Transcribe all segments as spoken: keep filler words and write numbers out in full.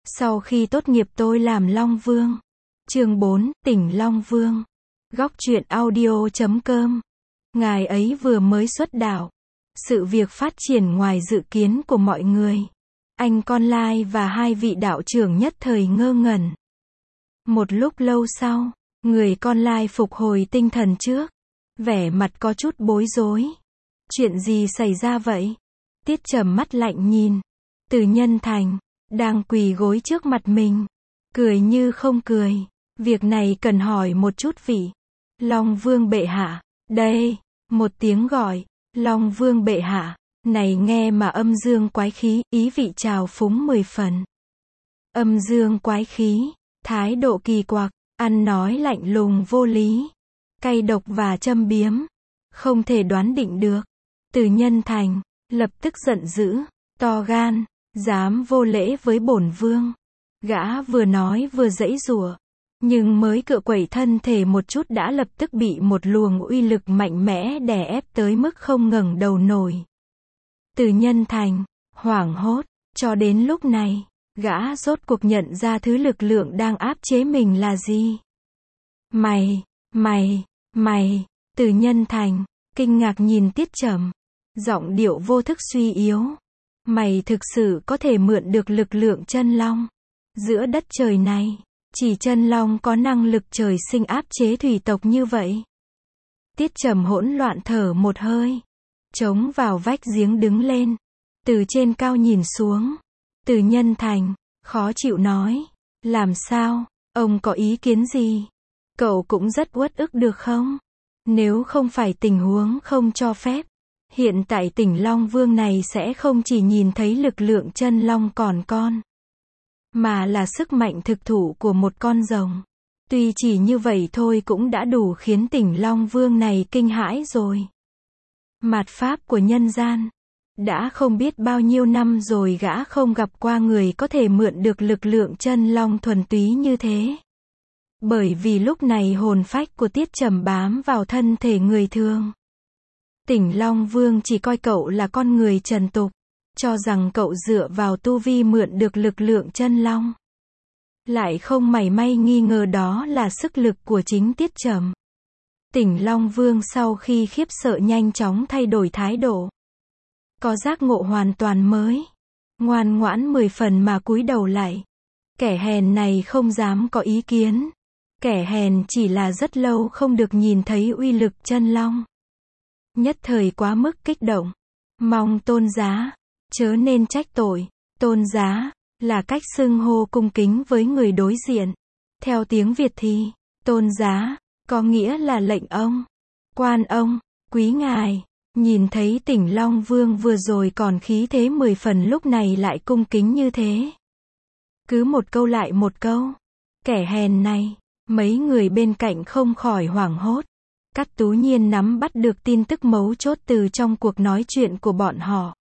Sau khi tốt nghiệp tôi làm Long Vương. Chương bốn, tỉnh Long Vương. Góc truyện audio chấm com. Ngài ấy vừa mới xuất đạo. Sự việc phát triển ngoài dự kiến của mọi người. Anh con lai và hai vị đạo trưởng nhất thời ngơ ngẩn. Một lúc lâu sau, người con lai phục hồi tinh thần trước. Vẻ mặt có chút bối rối. Chuyện gì xảy ra vậy? Tiết Trầm mắt lạnh nhìn. Từ Nhân Thành, đang quỳ gối trước mặt mình. Cười như không cười. Việc này cần hỏi một chút vị. Long Vương bệ hạ. Đây. Một tiếng gọi. Long Vương bệ hạ. Này nghe mà âm dương quái khí, ý vị trào phúng mười phần. Âm dương quái khí. Thái độ kỳ quặc. Ăn nói lạnh lùng vô lý. Cay độc và châm biếm. Không thể đoán định được. Từ Nhân Thành, lập tức giận dữ. To gan. Dám vô lễ với bổn vương. Gã vừa nói vừa giãy giụa. Nhưng mới cựa quẩy thân thể một chút đã lập tức bị một luồng uy lực mạnh mẽ đè ép tới mức không ngẩng đầu nổi. Từ Nhân Thành, hoảng hốt. Cho đến lúc này, gã rốt cuộc nhận ra thứ lực lượng đang áp chế mình là gì. Mày, mày, mày. Từ Nhân Thành, kinh ngạc nhìn Tiết Trầm. Giọng điệu vô thức suy yếu. Mày thực sự có thể mượn được lực lượng chân long. Giữa đất trời này, chỉ chân long có năng lực trời sinh áp chế thủy tộc như vậy. Tiết Trầm hỗn loạn thở một hơi. Chống vào vách giếng đứng lên. Từ trên cao nhìn xuống. Từ Nhân Thành, khó chịu nói. Làm sao, ông có ý kiến gì? Cậu cũng rất uất ức được không? Nếu không phải tình huống không cho phép, hiện tại tỉnh Long Vương này sẽ không chỉ nhìn thấy lực lượng chân long còn con, mà là sức mạnh thực thụ của một con rồng. Tuy chỉ như vậy thôi cũng đã đủ khiến tỉnh Long Vương này kinh hãi rồi. Mạt pháp của nhân gian. Đã không biết bao nhiêu năm rồi gã không gặp qua người có thể mượn được lực lượng chân long thuần túy như thế. Bởi vì lúc này hồn phách của Tiết Trầm bám vào thân thể người thường. Tỉnh Long Vương chỉ coi cậu là con người trần tục, cho rằng cậu dựa vào tu vi mượn được lực lượng chân long. Lại không mảy may nghi ngờ đó là sức lực của chính Tiết Trầm. Tỉnh Long Vương sau khi khiếp sợ nhanh chóng thay đổi thái độ. Có giác ngộ hoàn toàn mới. Ngoan ngoãn mười phần mà cúi đầu lại. Kẻ hèn này không dám có ý kiến. Kẻ hèn chỉ là rất lâu không được nhìn thấy uy lực chân long. Nhất thời quá mức kích động. Mong tôn giá, chớ nên trách tội. Tôn giá, là cách xưng hô cung kính với người đối diện. Theo tiếng Việt thì, tôn giá, có nghĩa là lệnh ông, quan ông, quý ngài. Nhìn thấy tỉnh Long Vương vừa rồi còn khí thế mười phần lúc này lại cung kính như thế. Cứ một câu lại một câu. Kẻ hèn này, mấy người bên cạnh không khỏi hoảng hốt. Cát Tú Nhiên nắm bắt được tin tức mấu chốt từ trong cuộc nói chuyện của bọn họ.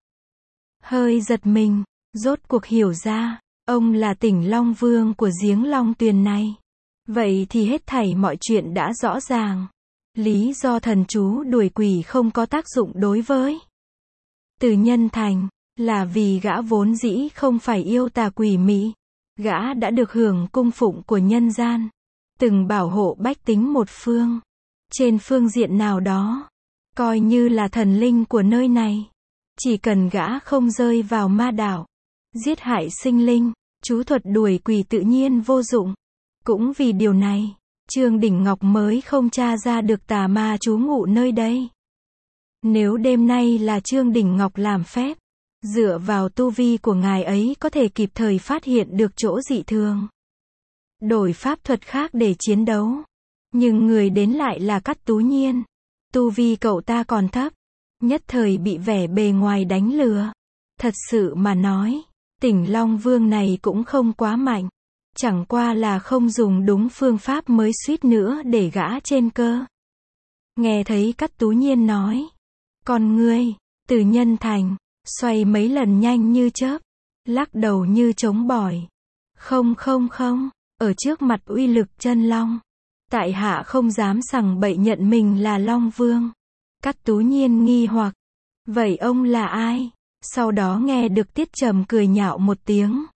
Hơi giật mình, rốt cuộc hiểu ra, ông là tỉnh Long Vương của giếng Long Tuyền này. Vậy thì hết thảy mọi chuyện đã rõ ràng. Lý do thần chú đuổi quỷ không có tác dụng đối với Từ Nhân Thành, là vì gã vốn dĩ không phải yêu tà quỷ mị. Gã đã được hưởng cung phụng của nhân gian, từng bảo hộ bách tính một phương. Trên phương diện nào đó, coi như là thần linh của nơi này. Chỉ cần gã không rơi vào ma đạo, giết hại sinh linh, chú thuật đuổi quỷ tự nhiên vô dụng. Cũng vì điều này, Trương Đỉnh Ngọc mới không tra ra được tà ma trú ngụ nơi đây. Nếu đêm nay là Trương Đỉnh Ngọc làm phép, dựa vào tu vi của ngài ấy có thể kịp thời phát hiện được chỗ dị thường. Đổi pháp thuật khác để chiến đấu. Nhưng người đến lại là Cát Tú Nhiên. Tu vi cậu ta còn thấp. Nhất thời bị vẻ bề ngoài đánh lừa. Thật sự mà nói, tỉnh Long Vương này cũng không quá mạnh. Chẳng qua là không dùng đúng phương pháp mới suýt nữa để gã trên cơ. Nghe thấy Cát Tú Nhiên nói. Còn ngươi, Từ Nhân Thành, xoay mấy lần nhanh như chớp. Lắc đầu như trống bỏi. Không không không, ở trước mặt uy lực chân long. Tại hạ không dám sằng bậy nhận mình là Long Vương. Cát Tú Nhiên nghi hoặc. Vậy ông là ai? Sau đó nghe được Tiết Trầm cười nhạo một tiếng.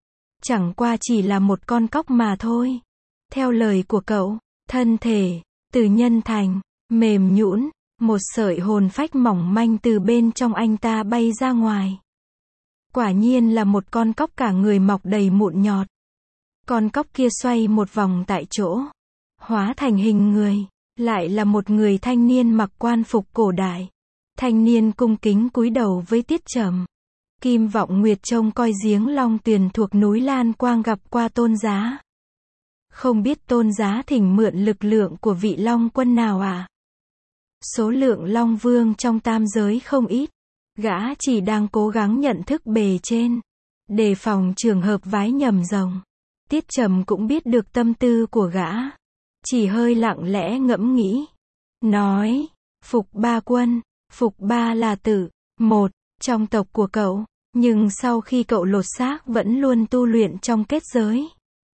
chẳng qua chỉ là một con cóc mà thôi. Theo lời của cậu, thân thể, từ nhân thành, mềm nhũn, một sợi hồn phách mỏng manh từ bên trong anh ta bay ra ngoài. Quả nhiên là một con cóc cả người mọc đầy mụn nhọt. Con cóc kia xoay một vòng tại chỗ, hóa thành hình người, lại là một người thanh niên mặc quan phục cổ đại. Thanh niên cung kính cúi đầu với Tiết Trầm. Kim Vọng Nguyệt trông coi giếng Long Tuyền thuộc núi Lan Quang gặp qua Tôn Giá. Không biết Tôn Giá thỉnh mượn lực lượng của vị Long Quân nào à? Số lượng Long Vương trong tam giới không ít. Gã chỉ đang cố gắng nhận thức bề trên, đề phòng trường hợp vái nhầm rồng. Tiết Trầm cũng biết được tâm tư của gã, chỉ hơi lặng lẽ ngẫm nghĩ. Nói, Phục Ba Quân, Phục Ba là tử, một, trong tộc của cậu, nhưng sau khi cậu lột xác vẫn luôn tu luyện trong kết giới.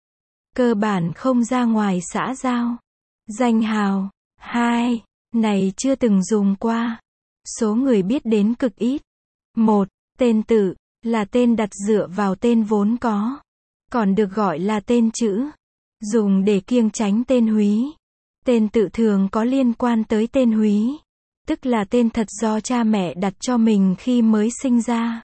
Cơ bản không ra ngoài xã giao. Danh hào, hai, này chưa từng dùng qua. Số người biết đến cực ít. Một, tên tự, là tên đặt dựa vào tên vốn có. Còn được gọi là tên chữ, dùng để kiêng tránh tên húy. Tên tự thường có liên quan tới tên húy, tức là tên thật do cha mẹ đặt cho mình khi mới sinh ra.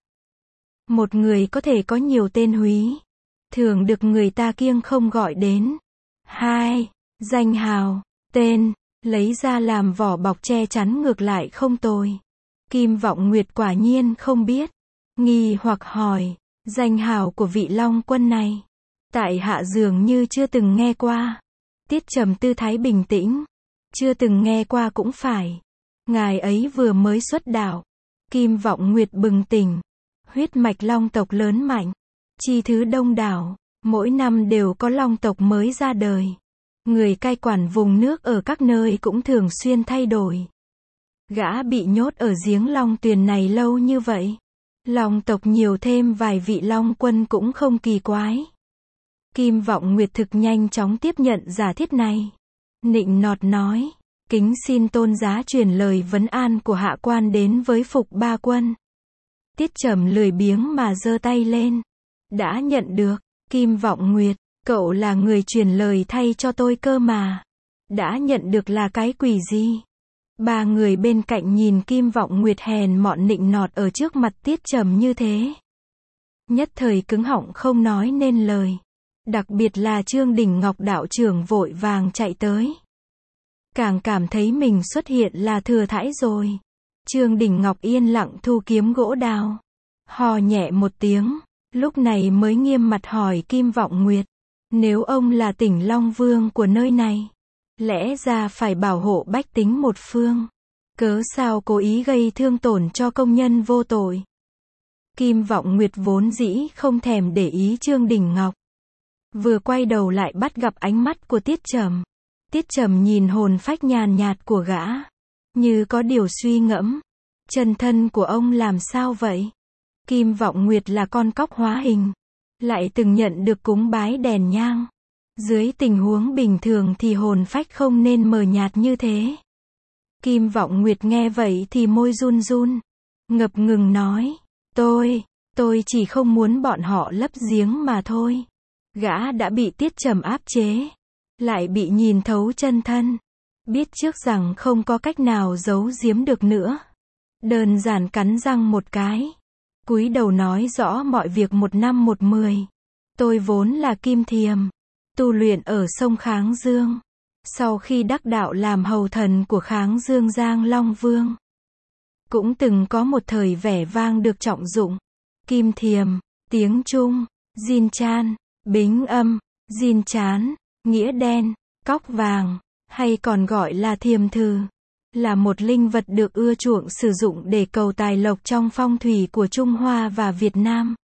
Một người có thể có nhiều tên húy, thường được người ta kiêng không gọi đến. Hai, danh hào, tên, lấy ra làm vỏ bọc che chắn ngược lại không tồi. Kim Vọng Nguyệt quả nhiên không biết, nghi hoặc hỏi, danh hào của vị Long Quân này, tại hạ dường như chưa từng nghe qua. Tiết Trầm tư thái bình tĩnh, chưa từng nghe qua cũng phải. Ngài ấy vừa mới xuất đạo. Kim Vọng Nguyệt bừng tỉnh, huyết mạch Long tộc lớn mạnh, chi thứ đông đảo, mỗi năm đều có Long tộc mới ra đời. Người cai quản vùng nước ở các nơi cũng thường xuyên thay đổi. Gã bị nhốt ở giếng Long Tuyền này lâu như vậy, Long tộc nhiều thêm vài vị Long Quân cũng không kỳ quái. Kim Vọng Nguyệt thực nhanh chóng tiếp nhận giả thiết này. Nịnh nọt nói, kính xin Tôn Giá truyền lời vấn an của hạ quan đến với Phục Ba Quân. Tiết Trầm lười biếng mà giơ tay lên. Đã nhận được, Kim Vọng Nguyệt, cậu là người truyền lời thay cho tôi cơ mà. Đã nhận được là cái quỷ gì? Ba người bên cạnh nhìn Kim Vọng Nguyệt hèn mọn nịnh nọt ở trước mặt Tiết Trầm như thế, nhất thời cứng họng không nói nên lời. Đặc biệt là Trương Đình Ngọc đạo trưởng vội vàng chạy tới, càng cảm thấy mình xuất hiện là thừa thãi rồi. Trương Đình Ngọc yên lặng thu kiếm gỗ đào, hò nhẹ một tiếng, lúc này mới nghiêm mặt hỏi Kim Vọng Nguyệt, nếu ông là Tỉnh Long Vương của nơi này, lẽ ra phải bảo hộ bách tính một phương, cớ sao cố ý gây thương tổn cho công nhân vô tội? Kim Vọng Nguyệt vốn dĩ không thèm để ý Trương Đình Ngọc, vừa quay đầu lại bắt gặp ánh mắt của Tiết Trầm. Tiết Trầm nhìn hồn phách nhàn nhạt của gã, như có điều suy ngẫm. Chân thân của ông làm sao vậy? Kim Vọng Nguyệt là con cóc hóa hình, lại từng nhận được cúng bái đèn nhang. Dưới tình huống bình thường thì hồn phách không nên mờ nhạt như thế. Kim Vọng Nguyệt nghe vậy thì môi run run, ngập ngừng nói, tôi, tôi chỉ không muốn bọn họ lấp giếng mà thôi. Gã đã bị Tiết Trầm áp chế, lại bị nhìn thấu chân thân, biết trước rằng không có cách nào giấu giếm được nữa. Đơn giản cắn răng một cái, cúi đầu nói rõ mọi việc một năm một mười. Tôi vốn là Kim Thiềm, tu luyện ở sông Kháng Dương. Sau khi đắc đạo làm hầu thần của Kháng Dương Giang Long Vương, cũng từng có một thời vẻ vang được trọng dụng. Kim Thiềm, tiếng Trung, Jin Chan, Bính Âm, Jin Chán, nghĩa đen, cóc vàng, hay còn gọi là thiềm thừ, là một linh vật được ưa chuộng sử dụng để cầu tài lộc trong phong thủy của Trung Hoa và Việt Nam.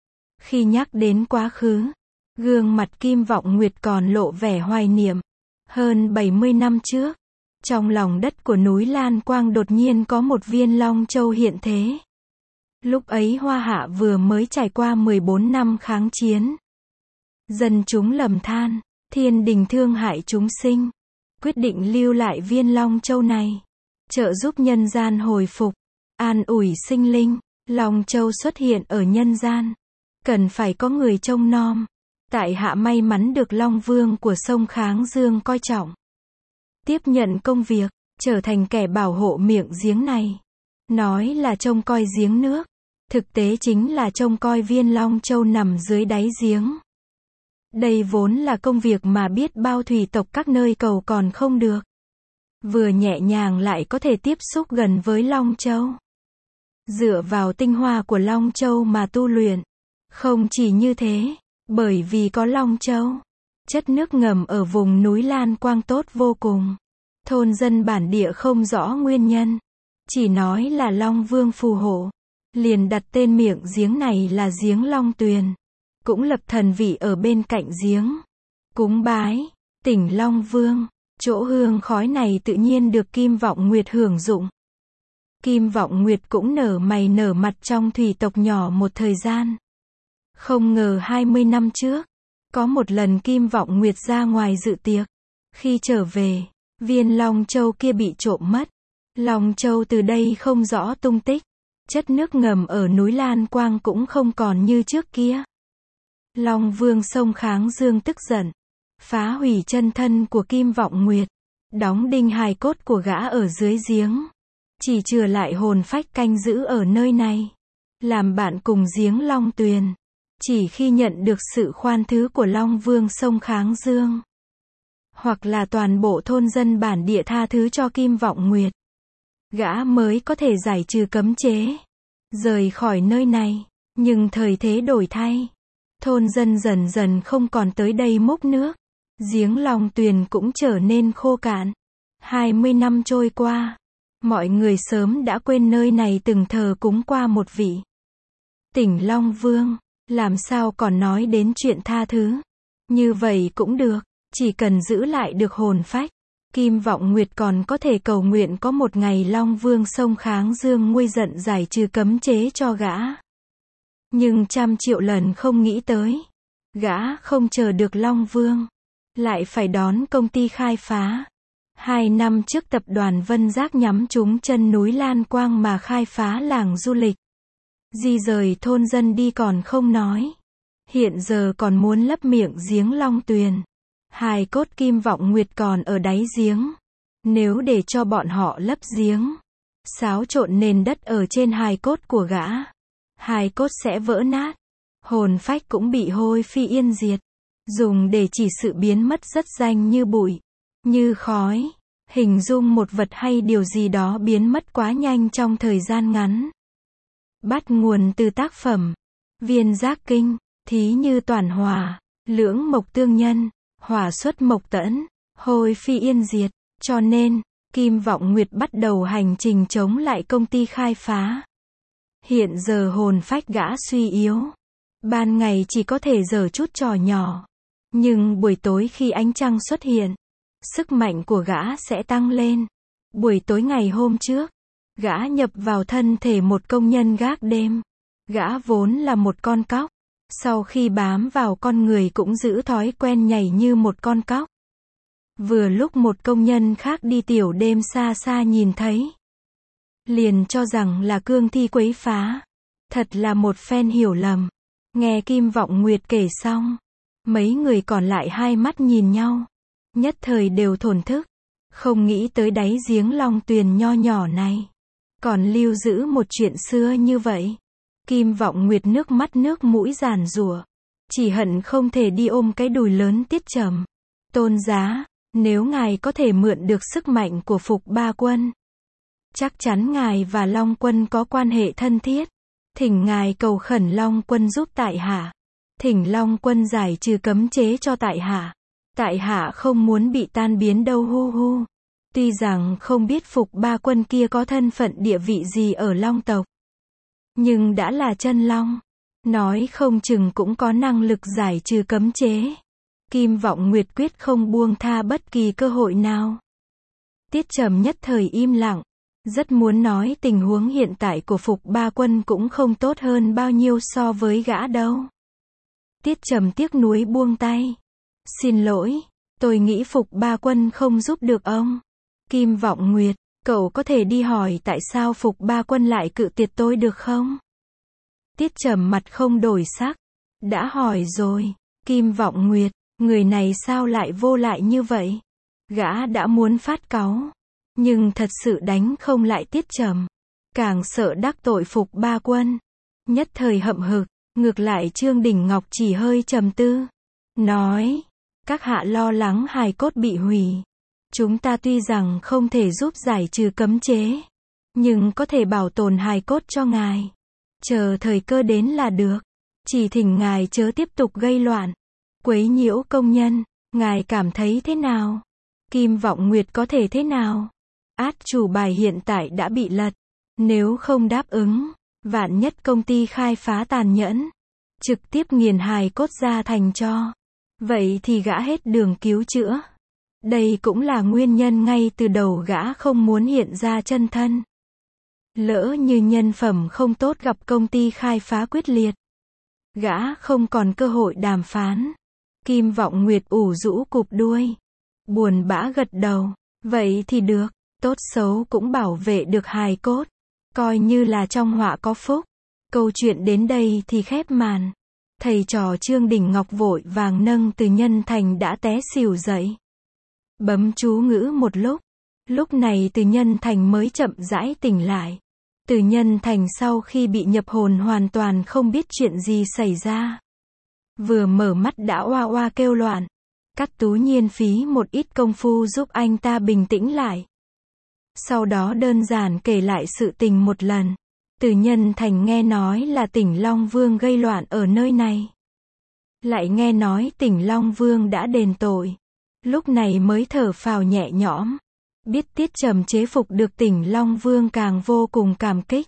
Khi nhắc đến quá khứ, gương mặt Kim Vọng Nguyệt còn lộ vẻ hoài niệm. Hơn bảy mươi năm trước, trong lòng đất của núi Lan Quang đột nhiên có một viên Long Châu hiện thế. Lúc ấy Hoa Hạ vừa mới trải qua mười bốn năm kháng chiến. Dân chúng lầm than, thiên đình thương hại chúng sinh, quyết định lưu lại viên Long Châu này, trợ giúp nhân gian hồi phục, an ủi sinh linh. Long Châu xuất hiện ở nhân gian, cần phải có người trông nom. Tại hạ may mắn được Long Vương của sông Kháng Dương coi trọng. Tiếp nhận công việc, trở thành kẻ bảo hộ miệng giếng này. Nói là trông coi giếng nước, thực tế chính là trông coi viên Long Châu nằm dưới đáy giếng. Đây vốn là công việc mà biết bao thủy tộc các nơi cầu còn không được. Vừa nhẹ nhàng lại có thể tiếp xúc gần với Long Châu. Dựa vào tinh hoa của Long Châu mà tu luyện. Không chỉ như thế, bởi vì có Long Châu, chất nước ngầm ở vùng núi Lan Quang tốt vô cùng. Thôn dân bản địa không rõ nguyên nhân, chỉ nói là Long Vương phù hộ, liền đặt tên miệng giếng này là giếng Long Tuyền, cũng lập thần vị ở bên cạnh giếng, cúng bái, tỉnh Long Vương. Chỗ hương khói này tự nhiên được Kim Vọng Nguyệt hưởng dụng. Kim Vọng Nguyệt cũng nở mày nở mặt trong thủy tộc nhỏ một thời gian. Không ngờ hai mươi năm trước, có một lần Kim Vọng Nguyệt ra ngoài dự tiệc. Khi trở về, viên Long Châu kia bị trộm mất. Long Châu từ đây không rõ tung tích. Chất nước ngầm ở núi Lan Quang cũng không còn như trước kia. Long Vương sông Kháng Dương tức giận, phá hủy chân thân của Kim Vọng Nguyệt, đóng đinh hài cốt của gã ở dưới giếng, chỉ chừa lại hồn phách canh giữ ở nơi này, làm bạn cùng giếng Long Tuyền. Chỉ khi nhận được sự khoan thứ của Long Vương sông Kháng Dương, hoặc là toàn bộ thôn dân bản địa tha thứ cho Kim Vọng Nguyệt, gã mới có thể giải trừ cấm chế, rời khỏi nơi này. Nhưng thời thế đổi thay, thôn dân dần dần không còn tới đây múc nước, giếng Long Tuyền cũng trở nên khô cạn. hai mươi năm trôi qua, mọi người sớm đã quên nơi này từng thờ cúng qua một vị tỉnh Long Vương, làm sao còn nói đến chuyện tha thứ. Như vậy cũng được, chỉ cần giữ lại được hồn phách, Kim Vọng Nguyệt còn có thể cầu nguyện có một ngày Long Vương sông Kháng Dương nguôi giận giải trừ cấm chế cho gã. Nhưng trăm triệu lần không nghĩ tới, gã không chờ được Long Vương, lại phải đón công ty khai phá. Hai năm trước tập đoàn Vân Giác nhắm trúng chân núi Lan Quang mà khai phá làng du lịch. Di rời thôn dân đi còn không nói. Hiện giờ còn muốn lấp miệng giếng Long Tuyền. Hài cốt Kim Vọng Nguyệt còn ở đáy giếng. Nếu để cho bọn họ lấp giếng, xáo trộn nền đất ở trên hài cốt của gã, hài cốt sẽ vỡ nát. Hồn phách cũng bị hôi phi yên diệt. Dùng để chỉ sự biến mất rất danh như bụi, như khói. Hình dung một vật hay điều gì đó biến mất quá nhanh trong thời gian ngắn. Bắt nguồn từ tác phẩm Viên Giác Kinh, thí như toàn hòa, lưỡng mộc tương nhân, hỏa xuất mộc tẫn, hôi phi yên diệt. Cho nên, Kim Vọng Nguyệt bắt đầu hành trình chống lại công ty khai phá. Hiện giờ hồn phách gã suy yếu. Ban ngày chỉ có thể giở chút trò nhỏ. Nhưng buổi tối khi ánh trăng xuất hiện, sức mạnh của gã sẽ tăng lên. Buổi tối ngày hôm trước, gã nhập vào thân thể một công nhân gác đêm. Gã vốn là một con cóc. Sau khi bám vào con người cũng giữ thói quen nhảy như một con cóc. Vừa lúc một công nhân khác đi tiểu đêm xa xa nhìn thấy, liền cho rằng là cương thi quấy phá. Thật là một phen hiểu lầm. Nghe Kim Vọng Nguyệt kể xong, mấy người còn lại hai mắt nhìn nhau, nhất thời đều thổn thức. Không nghĩ tới đáy giếng Long Tuyền nho nhỏ này còn lưu giữ một chuyện xưa như vậy. Kim Vọng Nguyệt nước mắt nước mũi giàn giụa, chỉ hận không thể đi ôm cái đùi lớn Tiết Trầm. Tôn giá, nếu ngài có thể mượn được sức mạnh của Phục Ba Quân, chắc chắn ngài và Long Quân có quan hệ thân thiết. Thỉnh ngài cầu khẩn Long Quân giúp tại hạ. Thỉnh Long Quân giải trừ cấm chế cho tại hạ. Tại hạ không muốn bị tan biến đâu hu hu. Tuy rằng không biết Phục Ba Quân kia có thân phận địa vị gì ở Long tộc, nhưng đã là chân Long, nói không chừng cũng có năng lực giải trừ cấm chế. Kim Vọng Nguyệt quyết không buông tha bất kỳ cơ hội nào. Tiết Trầm nhất thời im lặng, rất muốn nói tình huống hiện tại của Phục Ba Quân cũng không tốt hơn bao nhiêu so với gã đâu. Tiết Trầm tiếc nuối buông tay. Xin lỗi, tôi nghĩ Phục Ba Quân không giúp được ông. Kim Vọng Nguyệt, cậu có thể đi hỏi tại sao Phục Ba Quân lại cự tuyệt tôi được không? Tiết Trầm mặt không đổi sắc, Đã hỏi rồi, Kim Vọng Nguyệt, người này sao lại vô lại như vậy? Gã đã muốn phát cáu, nhưng thật sự đánh không lại Tiết Trầm. Càng sợ đắc tội Phục Ba Quân. Nhất thời hậm hực, ngược lại Trương Đình Ngọc chỉ hơi trầm tư. Nói, các hạ lo lắng hài cốt bị hủy. Chúng ta tuy rằng không thể giúp giải trừ cấm chế, nhưng có thể bảo tồn hài cốt cho ngài. Chờ thời cơ đến là được. Chỉ thỉnh ngài chớ tiếp tục gây loạn, quấy nhiễu công nhân. Ngài cảm thấy thế nào? Kim Vọng Nguyệt có thể thế nào? Át chủ bài hiện tại đã bị lật. Nếu không đáp ứng, vạn nhất công ty khai phá tàn nhẫn, trực tiếp nghiền hài cốt ra thành tro. Vậy thì gã hết đường cứu chữa. Đây cũng là nguyên nhân ngay từ đầu gã không muốn hiện ra chân thân. Lỡ như nhân phẩm không tốt gặp công ty khai phá quyết liệt, gã không còn cơ hội đàm phán. Kim Vọng Nguyệt ủ rũ cụp đuôi, buồn bã gật đầu. Vậy thì được, tốt xấu cũng bảo vệ được hài cốt, coi như là trong họa có phúc. Câu chuyện đến đây thì khép màn. Thầy trò Trương Đình Ngọc vội vàng nâng Từ Nhân Thành đã té xỉu dậy. Bấm chú ngữ một lúc. Lúc này Từ Nhân Thành mới chậm rãi tỉnh lại. Từ Nhân Thành sau khi bị nhập hồn hoàn toàn không biết chuyện gì xảy ra. Vừa mở mắt đã oa oa kêu loạn. Cát Tú Nhiên phí một ít công phu giúp anh ta bình tĩnh lại. Sau đó đơn giản kể lại sự tình một lần. Từ Nhân Thành nghe nói là Tỉnh Long Vương gây loạn ở nơi này. Lại nghe nói Tỉnh Long Vương đã đền tội. Lúc này mới thở phào nhẹ nhõm. Biết Tiết Trầm chế phục được Tỉnh Long Vương càng vô cùng cảm kích.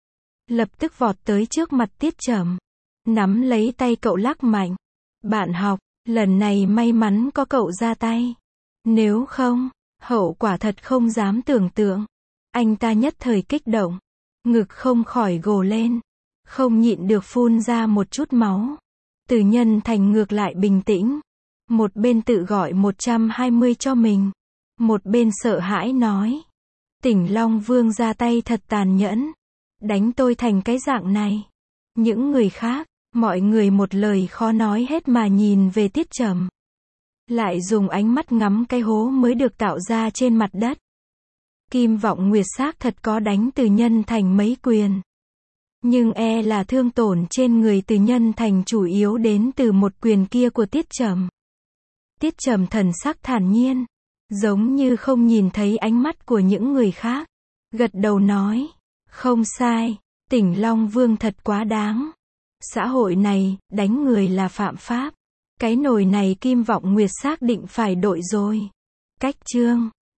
Lập tức vọt tới trước mặt Tiết Trầm. Nắm lấy tay cậu lắc mạnh. Bạn học, lần này may mắn có cậu ra tay. Nếu không, hậu quả thật không dám tưởng tượng. Anh ta nhất thời kích động. Ngực không khỏi gồ lên. Không nhịn được phun ra một chút máu. Từ Nhân Thành ngược lại bình tĩnh. Một bên tự gọi một trăm hai mươi cho mình. Một bên sợ hãi nói. Tỉnh Long Vương ra tay thật tàn nhẫn. Đánh tôi thành cái dạng này. Những người khác, mọi người một lời khó nói hết mà nhìn về Tiết Trầm. Lại dùng ánh mắt ngắm cái hố mới được tạo ra trên mặt đất. Kim Vọng Nguyệt xác thật có đánh Từ Nhân Thành mấy quyền. Nhưng e là thương tổn trên người Từ Nhân Thành chủ yếu đến từ một quyền kia của Tiết Trầm. Tiết Trầm thần sắc thản nhiên, giống như không nhìn thấy ánh mắt của những người khác. Gật đầu nói, không sai, Tỉnh Long Vương thật quá đáng. Xã hội này, đánh người là phạm pháp. Cái nồi này Kim Vọng Nguyệt xác định phải đội rồi. Cách chương